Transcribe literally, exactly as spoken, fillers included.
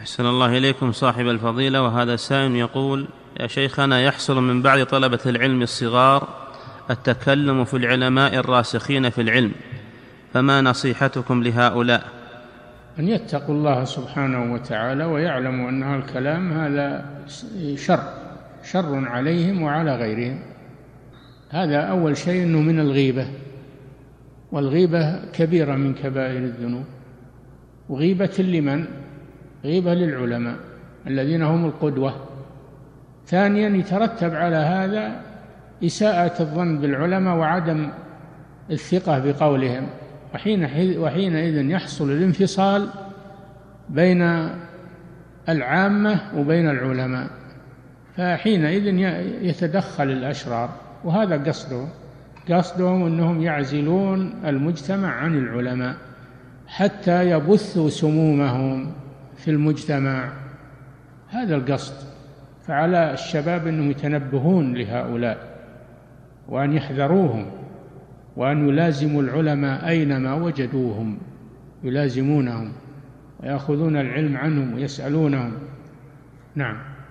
أحسن الله إليكم صاحب الفضيلة. وهذا سائل يقول: يا شيخنا، يحصل من بعض طلبة العلم الصغار التكلم في العلماء الراسخين في العلم، فما نصيحتكم لهؤلاء؟ أن يتقوا الله سبحانه وتعالى ويعلموا أن الكلام هذا شر شر عليهم وعلى غيرهم. هذا أول شيء، أنه من الغيبة، والغيبة كبيرة من كبائر الذنوب. وغيبة لمن؟ غيبة للعلماء الذين هم القدوة. ثانيا، يترتب على هذا إساءة الظن بالعلماء وعدم الثقة بقولهم، وحينئذ يحصل الانفصال بين العامة وبين العلماء، فحينئذ يتدخل الأشرار. وهذا قصدهم قصدهم أنهم يعزلون المجتمع عن العلماء حتى يبثوا سمومهم في المجتمع، هذا القصد. فعلى الشباب أنهم يتنبهون لهؤلاء وأن يحذروهم، وأن يلازموا العلماء أينما وجدوهم، يلازمونهم ويأخذون العلم عنهم ويسألونهم. نعم.